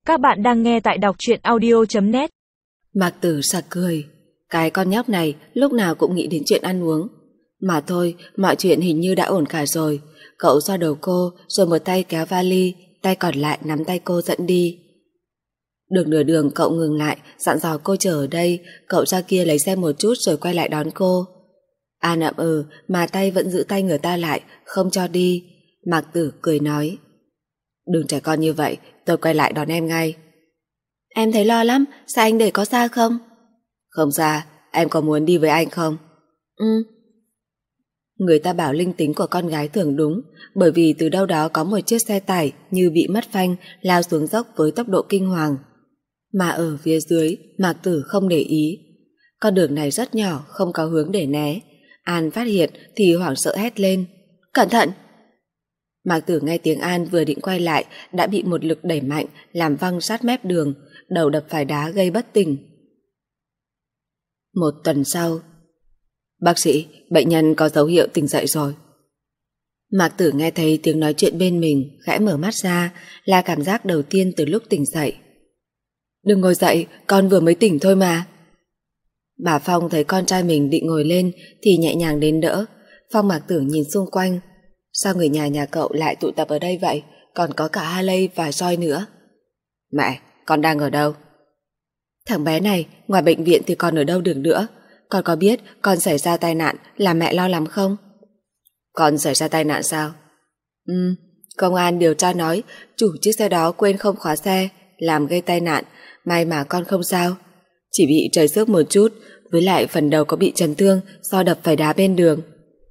Các bạn đang nghe tại đọc truyện audio.net. Mạc Tử sặc cười. Cái con nhóc này lúc nào cũng nghĩ đến chuyện ăn uống. Mà thôi, mọi chuyện hình như đã ổn cả rồi. Cậu xoa đầu cô rồi một tay kéo vali, tay còn lại nắm tay cô dẫn đi. Được nửa đường cậu ngừng lại, dặn dò cô chờ ở đây. Cậu ra kia lấy xe một chút rồi quay lại đón cô. An ậm mà tay vẫn giữ tay người ta lại, không cho đi. Mạc Tử cười nói: Đừng trẻ con như vậy, tôi quay lại đón em ngay. Em thấy lo lắm, sao anh để có xa không? Không xa, em có muốn đi với anh không? Người ta bảo linh tính của con gái thường đúng, bởi vì từ đâu đó có một chiếc xe tải như bị mất phanh lao xuống dốc với tốc độ kinh hoàng. Mà ở phía dưới, Mạc Tử không để ý. Con đường này rất nhỏ, không có hướng để né. An phát hiện thì hoảng sợ hét lên: Cẩn thận! Mạc Tử nghe tiếng An vừa định quay lại đã bị một lực đẩy mạnh làm văng sát mép đường, đầu đập phải đá gây bất tỉnh. Một tuần sau, bác sĩ, bệnh nhân có dấu hiệu tỉnh dậy rồi. Mạc Tử nghe thấy tiếng nói chuyện bên mình, khẽ mở mắt ra, là cảm giác đầu tiên từ lúc tỉnh dậy. Đừng ngồi dậy, con vừa mới tỉnh thôi mà. Bà Phong thấy con trai mình định ngồi lên thì nhẹ nhàng đến đỡ. Phong Mạc Tử nhìn xung quanh. Sao người nhà cậu lại tụ tập ở đây vậy? Còn có cả Harley và Joy nữa. Mẹ, con đang ở đâu? Thằng bé này, ngoài bệnh viện thì còn ở đâu được nữa? Con có biết con xảy ra tai nạn làm mẹ lo lắm không? Con xảy ra tai nạn sao? Công an điều tra nói chủ chiếc xe đó quên không khóa xe, làm gây tai nạn. May mà con không sao, chỉ bị trầy xước một chút, với lại phần đầu có bị chấn thương do đập phải đá bên đường.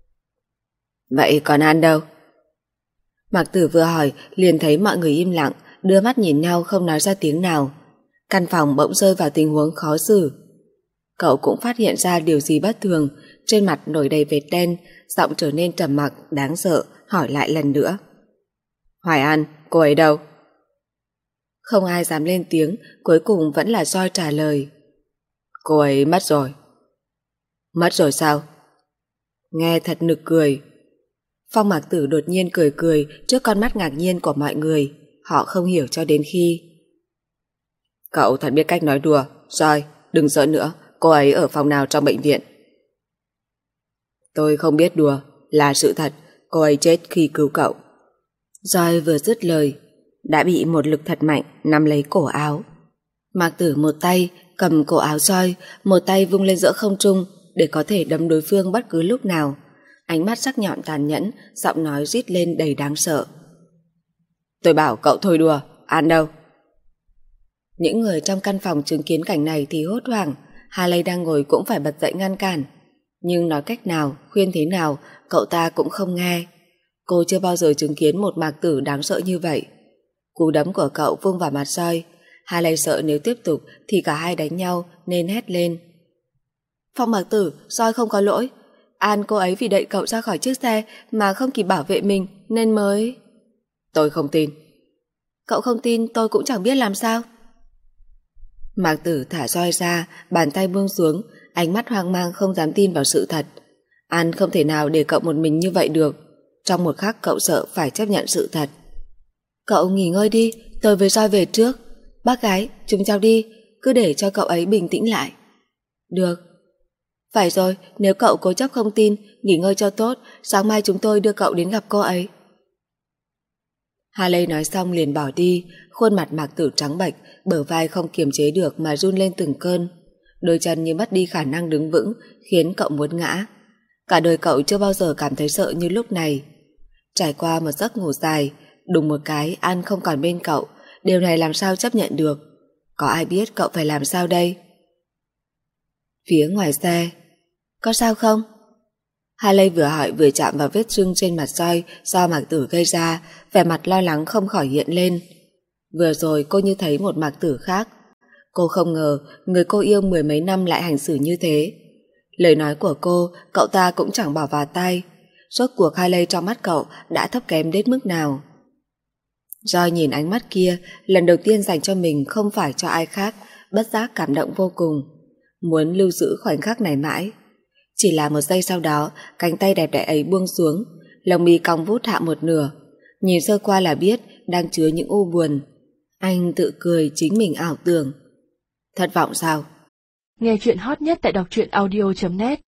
Vậy còn An đâu? Mạc Tử vừa hỏi liền thấy mọi người im lặng, đưa mắt nhìn nhau không nói ra tiếng nào. Căn phòng bỗng rơi vào tình huống khó xử. Cậu cũng phát hiện ra điều gì bất thường, trên mặt nổi đầy vệt đen, giọng trở nên trầm mặc đáng sợ, hỏi lại lần nữa: Hoài An, cô ấy đâu? Không ai dám lên tiếng, cuối cùng vẫn là Joy trả lời: Cô ấy mất rồi. Mất rồi sao? Nghe thật nực cười. Phong Mạc Tử đột nhiên cười trước con mắt ngạc nhiên của mọi người. Họ không hiểu cho đến khi... Cậu thật biết cách nói đùa. Joy, đừng giỡn nữa, cô ấy ở phòng nào trong bệnh viện? Tôi không biết đùa, là sự thật, cô ấy chết khi cứu cậu. Joy vừa dứt lời đã bị một lực thật mạnh nắm lấy cổ áo. Mạc Tử một tay cầm cổ áo Joy, một tay vung lên giữa không trung để có thể đấm đối phương bất cứ lúc nào. Ánh mắt sắc nhọn tàn nhẫn, giọng nói rít lên đầy đáng sợ: Tôi bảo cậu thôi đùa, An đâu? Những người trong căn phòng chứng kiến cảnh này thì hốt hoảng. Harley đang ngồi cũng phải bật dậy ngăn cản, nhưng nói cách nào, khuyên thế nào, cậu ta cũng không nghe. Cô chưa bao giờ chứng kiến một Mạc Tử đáng sợ như vậy. Cú đấm của cậu vung vào mặt Joy. Harley sợ nếu tiếp tục thì cả hai đánh nhau nên hét lên: Phong Mạc Tử, Joy không có lỗi. An cô ấy vì đẩy cậu ra khỏi chiếc xe mà không kịp bảo vệ mình nên mới... Tôi không tin. Cậu không tin tôi cũng chẳng biết làm sao. Mạc Tử thả Joy ra, bàn tay buông xuống, ánh mắt hoang mang không dám tin vào sự thật. An không thể nào để cậu một mình như vậy được. Trong một khắc cậu sợ phải chấp nhận sự thật. Cậu nghỉ ngơi đi, tôi với Joy về trước. Bác gái, chúng cháu đi, cứ để cho cậu ấy bình tĩnh lại. Được. Phải rồi, nếu cậu cố chấp không tin, nghỉ ngơi cho tốt, sáng mai chúng tôi đưa cậu đến gặp cô ấy. Harley nói xong liền bỏ đi, khuôn mặt Mạc Tử trắng bệch, bờ vai không kiềm chế được mà run lên từng cơn. Đôi chân như mất đi khả năng đứng vững, khiến cậu muốn ngã. Cả đời cậu chưa bao giờ cảm thấy sợ như lúc này. Trải qua một giấc ngủ dài, đùng một cái An không còn bên cậu. Điều này làm sao chấp nhận được? Có ai biết cậu phải làm sao đây? Phía ngoài xe: Có sao không? Harley vừa hỏi vừa chạm vào vết sưng trên mặt Joy do Mạc Tử gây ra, vẻ mặt lo lắng không khỏi hiện lên. Vừa rồi cô như thấy một Mạc Tử khác. Cô không ngờ người cô yêu mười mấy năm lại hành xử như thế. Lời nói của cô, cậu ta cũng chẳng bỏ vào tai. Rốt cuộc Harley trong mắt cậu đã thấp kém đến mức nào? Joy nhìn ánh mắt kia, lần đầu tiên dành cho mình không phải cho ai khác, bất giác cảm động vô cùng, muốn lưu giữ khoảnh khắc này mãi. Chỉ là một giây sau đó, cánh tay đẹp đẽ ấy buông xuống, lông mi cong vút hạ một nửa, nhìn sơ qua là biết đang chứa những u buồn. Anh tự cười chính mình ảo tưởng. Thất vọng sao? Nghe chuyện hot nhất tại đọc truyện audio.net